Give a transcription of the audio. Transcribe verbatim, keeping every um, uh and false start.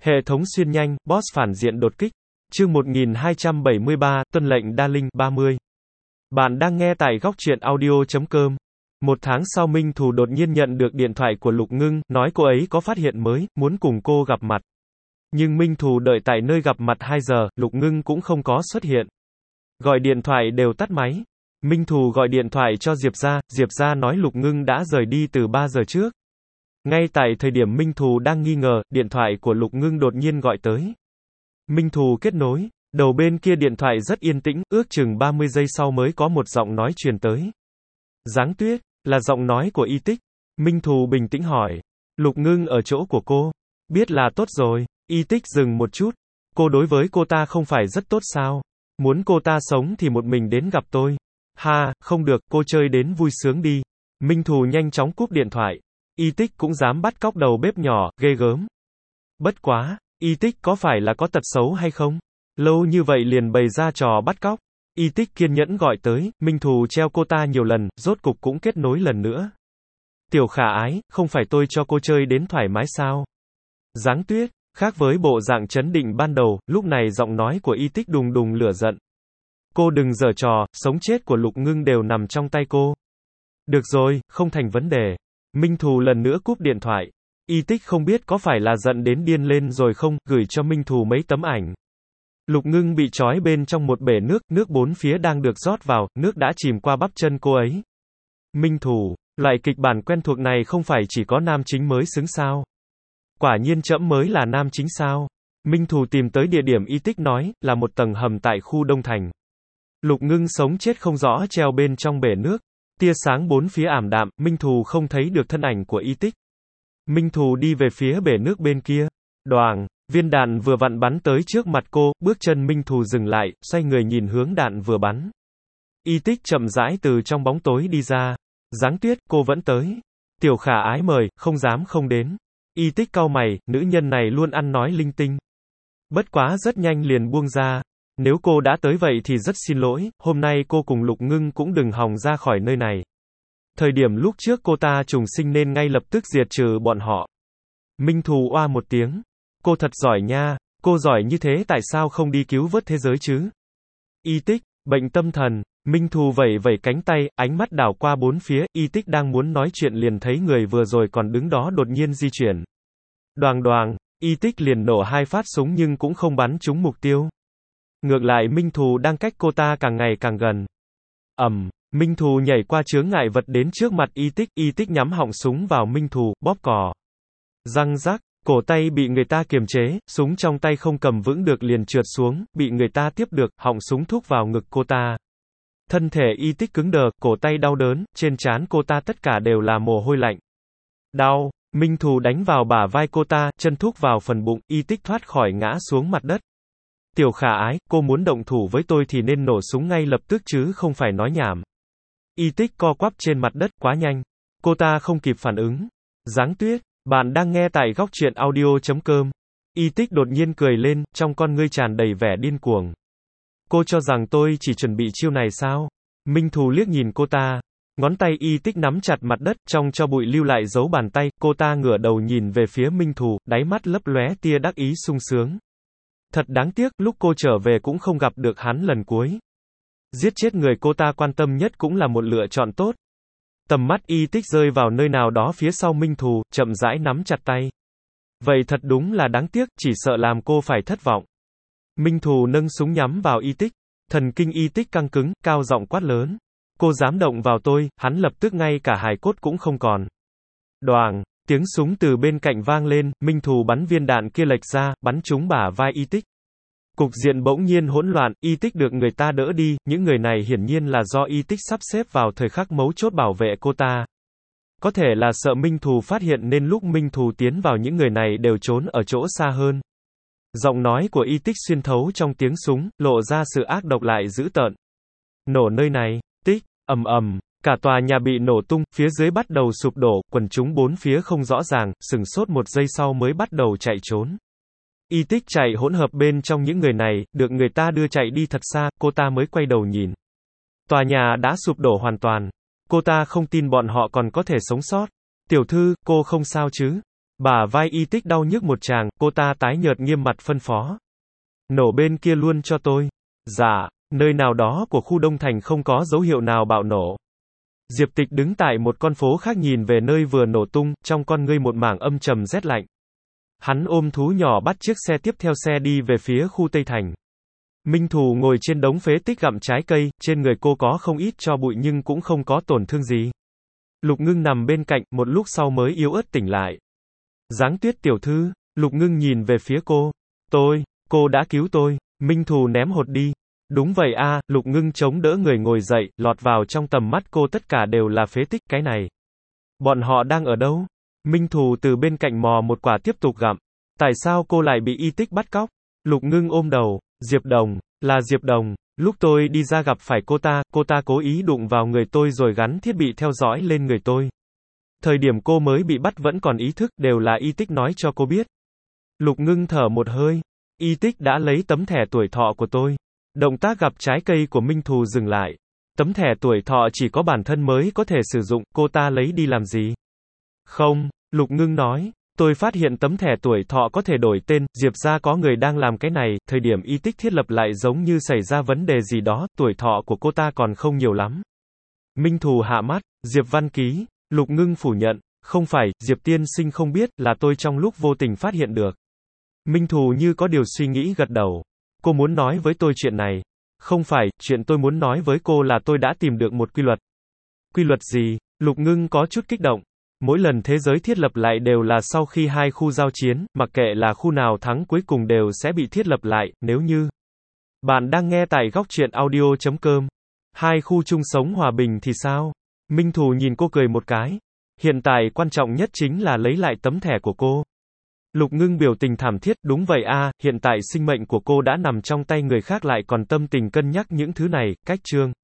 Hệ thống xuyên nhanh, boss phản diện đột kích. Chương một nghìn hai trăm bảy mươi ba, tuân lệnh đa linh, ba mươi. Bạn đang nghe tại góc truyện audio chấm com. Một tháng sau Minh Thù đột nhiên nhận được điện thoại của Lục Ngưng, nói cô ấy có phát hiện mới, muốn cùng cô gặp mặt. Nhưng Minh Thù đợi tại nơi gặp mặt hai giờ, Lục Ngưng cũng không có xuất hiện. Gọi điện thoại đều tắt máy. Minh Thù gọi điện thoại cho Diệp Gia, Diệp Gia nói Lục Ngưng đã rời đi từ ba giờ trước. Ngay tại thời điểm Minh Thù đang nghi ngờ, điện thoại của Lục Ngưng đột nhiên gọi tới. Minh Thù kết nối, đầu bên kia điện thoại rất yên tĩnh, ước chừng ba mươi giây sau mới có một giọng nói truyền tới. Giáng Tuyết, là giọng nói của Y Tích. Minh Thù bình tĩnh hỏi, Lục Ngưng ở chỗ của cô. Biết là tốt rồi. Y Tích dừng một chút. Cô đối với cô ta không phải rất tốt sao? Muốn cô ta sống thì một mình đến gặp tôi. Ha, không được, cô chơi đến vui sướng đi. Minh Thù nhanh chóng cúp điện thoại. Y Tích cũng dám bắt cóc đầu bếp nhỏ, ghê gớm. Bất quá, Y Tích có phải là có tật xấu hay không? Lâu như vậy liền bày ra trò bắt cóc. Y Tích kiên nhẫn gọi tới, Minh Thù treo cô ta nhiều lần, rốt cục cũng kết nối lần nữa. Tiểu Khả Ái, không phải tôi cho cô chơi đến thoải mái sao? Giáng Tuyết, khác với bộ dạng trấn định ban đầu, lúc này giọng nói của Y Tích đùng đùng lửa giận. Cô đừng giở trò, sống chết của Lục Ngưng đều nằm trong tay cô. Được rồi, không thành vấn đề. Minh Thù lần nữa cúp điện thoại. Y Tích không biết có phải là giận đến điên lên rồi không, gửi cho Minh Thù mấy tấm ảnh. Lục Ngưng bị trói bên trong một bể nước, nước bốn phía đang được rót vào, nước đã chìm qua bắp chân cô ấy. Minh Thù, loại kịch bản quen thuộc này không phải chỉ có nam chính mới xứng sao? Quả nhiên trẫm mới là nam chính sao? Minh Thù tìm tới địa điểm Y Tích nói, là một tầng hầm tại khu Đông Thành. Lục Ngưng sống chết không rõ treo bên trong bể nước. Tia sáng bốn phía ảm đạm, Minh Thù không thấy được thân ảnh của Y Tích. Minh Thù đi về phía bể nước bên kia. Đoàng, viên đạn vừa vặn bắn tới trước mặt cô, bước chân Minh Thù dừng lại, xoay người nhìn hướng đạn vừa bắn. Y Tích chậm rãi từ trong bóng tối đi ra. Giáng Tuyết, cô vẫn tới. Tiểu Khả Ái mời, không dám không đến. Y Tích cau mày, nữ nhân này luôn ăn nói linh tinh. Bất quá rất nhanh liền buông ra. Nếu cô đã tới vậy thì rất xin lỗi, hôm nay cô cùng Lục Ngưng cũng đừng hòng ra khỏi nơi này. Thời điểm lúc trước cô ta trùng sinh nên ngay lập tức diệt trừ bọn họ. Minh Thù oa một tiếng. Cô thật giỏi nha, cô giỏi như thế tại sao không đi cứu vớt thế giới chứ? Y Tích, bệnh tâm thần. Minh Thù vẩy vẩy cánh tay, ánh mắt đảo qua bốn phía, Y Tích đang muốn nói chuyện liền thấy người vừa rồi còn đứng đó đột nhiên di chuyển. Đoàng đoàng, Y Tích liền nổ hai phát súng nhưng cũng không bắn trúng mục tiêu. Ngược lại Minh Thù đang cách cô ta càng ngày càng gần. Ầm, Minh Thù nhảy qua chướng ngại vật đến trước mặt Y Tích, Y Tích nhắm họng súng vào Minh Thù, bóp cò. Răng rắc, cổ tay bị người ta kiềm chế, súng trong tay không cầm vững được liền trượt xuống, bị người ta tiếp được, họng súng thúc vào ngực cô ta. Thân thể Y Tích cứng đờ, cổ tay đau đớn, trên trán cô ta tất cả đều là mồ hôi lạnh. Đau, Minh Thù đánh vào bả vai cô ta, chân thúc vào phần bụng, Y Tích thoát khỏi ngã xuống mặt đất. Tiểu Khả Ái, cô muốn động thủ với tôi thì nên nổ súng ngay lập tức chứ không phải nói nhảm. Y Tích co quắp trên mặt đất, quá nhanh. Cô ta không kịp phản ứng. Giáng Tuyết, bạn đang nghe tại góc truyện audio chấm com. Y Tích đột nhiên cười lên, trong con ngươi tràn đầy vẻ điên cuồng. Cô cho rằng tôi chỉ chuẩn bị chiêu này sao? Minh Thù liếc nhìn cô ta. Ngón tay Y Tích nắm chặt mặt đất, trong cho bụi lưu lại dấu bàn tay, cô ta ngửa đầu nhìn về phía Minh Thù, đáy mắt lấp lóe tia đắc ý sung sướng. Thật đáng tiếc, lúc cô trở về cũng không gặp được hắn lần cuối. Giết chết người cô ta quan tâm nhất cũng là một lựa chọn tốt. Tầm mắt Y Tích rơi vào nơi nào đó phía sau Minh Thù, chậm rãi nắm chặt tay. Vậy thật đúng là đáng tiếc, chỉ sợ làm cô phải thất vọng. Minh Thù nâng súng nhắm vào Y Tích. Thần kinh Y Tích căng cứng, cao giọng quát lớn. Cô dám động vào tôi, hắn lập tức ngay cả hài cốt cũng không còn. Đoàng, tiếng súng từ bên cạnh vang lên, Minh Thù bắn viên đạn kia lệch ra, bắn trúng bả vai Y Tích. Cục diện bỗng nhiên hỗn loạn, Y Tích được người ta đỡ đi, những người này hiển nhiên là do Y Tích sắp xếp vào thời khắc mấu chốt bảo vệ cô ta. Có thể là sợ Minh Thù phát hiện nên lúc Minh Thù tiến vào những người này đều trốn ở chỗ xa hơn. Giọng nói của Y Tích xuyên thấu trong tiếng súng, lộ ra sự ác độc lại dữ tợn. Nổ nơi này, Tích, ầm ầm, cả tòa nhà bị nổ tung, phía dưới bắt đầu sụp đổ, quần chúng bốn phía không rõ ràng, sừng sốt một giây sau mới bắt đầu chạy trốn. Y Tích chạy hỗn hợp bên trong những người này, được người ta đưa chạy đi thật xa, cô ta mới quay đầu nhìn. Tòa nhà đã sụp đổ hoàn toàn. Cô ta không tin bọn họ còn có thể sống sót. Tiểu thư, cô không sao chứ? Bả vai Y Tích đau nhức một tràng, cô ta tái nhợt nghiêm mặt phân phó. Nổ bên kia luôn cho tôi. Dạ, nơi nào đó của khu Đông Thành không có dấu hiệu nào bạo nổ. Diệp Tịch đứng tại một con phố khác nhìn về nơi vừa nổ tung, trong con ngươi một mảng âm trầm rét lạnh. Hắn ôm thú nhỏ bắt chiếc xe tiếp theo xe đi về phía khu Tây Thành. Minh Thù ngồi trên đống phế tích gặm trái cây, trên người cô có không ít tro bụi nhưng cũng không có tổn thương gì. Lục Ngưng nằm bên cạnh, một lúc sau mới yếu ớt tỉnh lại. Giáng Tuyết tiểu thư, Lục Ngưng nhìn về phía cô. Tôi, cô đã cứu tôi. Minh Thù ném hột đi. Đúng vậy a, Lục Ngưng chống đỡ người ngồi dậy, lọt vào trong tầm mắt cô tất cả đều là phế tích, cái này. Bọn họ đang ở đâu? Minh Thù từ bên cạnh mò một quả tiếp tục gặm. Tại sao cô lại bị Y Tích bắt cóc? Lục Ngưng ôm đầu. Diệp Đồng, là Diệp Đồng. Lúc tôi đi ra gặp phải cô ta, cô ta cố ý đụng vào người tôi rồi gắn thiết bị theo dõi lên người tôi. Thời điểm cô mới bị bắt vẫn còn ý thức, đều là Y Tích nói cho cô biết. Lục Ngưng thở một hơi. Y Tích đã lấy tấm thẻ tuổi thọ của tôi. Động tác gặp trái cây của Minh Thù dừng lại. Tấm thẻ tuổi thọ chỉ có bản thân mới có thể sử dụng, cô ta lấy đi làm gì? Không, Lục Ngưng nói. Tôi phát hiện tấm thẻ tuổi thọ có thể đổi tên, Diệp ra có người đang làm cái này, thời điểm Y Tích thiết lập lại giống như xảy ra vấn đề gì đó, tuổi thọ của cô ta còn không nhiều lắm. Minh Thù hạ mắt, Diệp Văn Ký, Lục Ngưng phủ nhận, không phải, Diệp tiên sinh không biết, là tôi trong lúc vô tình phát hiện được. Minh Thù như có điều suy nghĩ gật đầu. Cô muốn nói với tôi chuyện này. Không phải, chuyện tôi muốn nói với cô là tôi đã tìm được một quy luật. Quy luật gì? Lục Ngưng có chút kích động. Mỗi lần thế giới thiết lập lại đều là sau khi hai khu giao chiến, mặc kệ là khu nào thắng cuối cùng đều sẽ bị thiết lập lại, nếu như. Bạn đang nghe tại góc truyện audio chấm com. Hai khu chung sống hòa bình thì sao? Minh Thù nhìn cô cười một cái. Hiện tại quan trọng nhất chính là lấy lại tấm thẻ của cô. Lục Ngưng biểu tình thảm thiết, đúng vậy a, hiện tại sinh mệnh của cô đã nằm trong tay người khác lại còn tâm tình cân nhắc những thứ này, cách chương.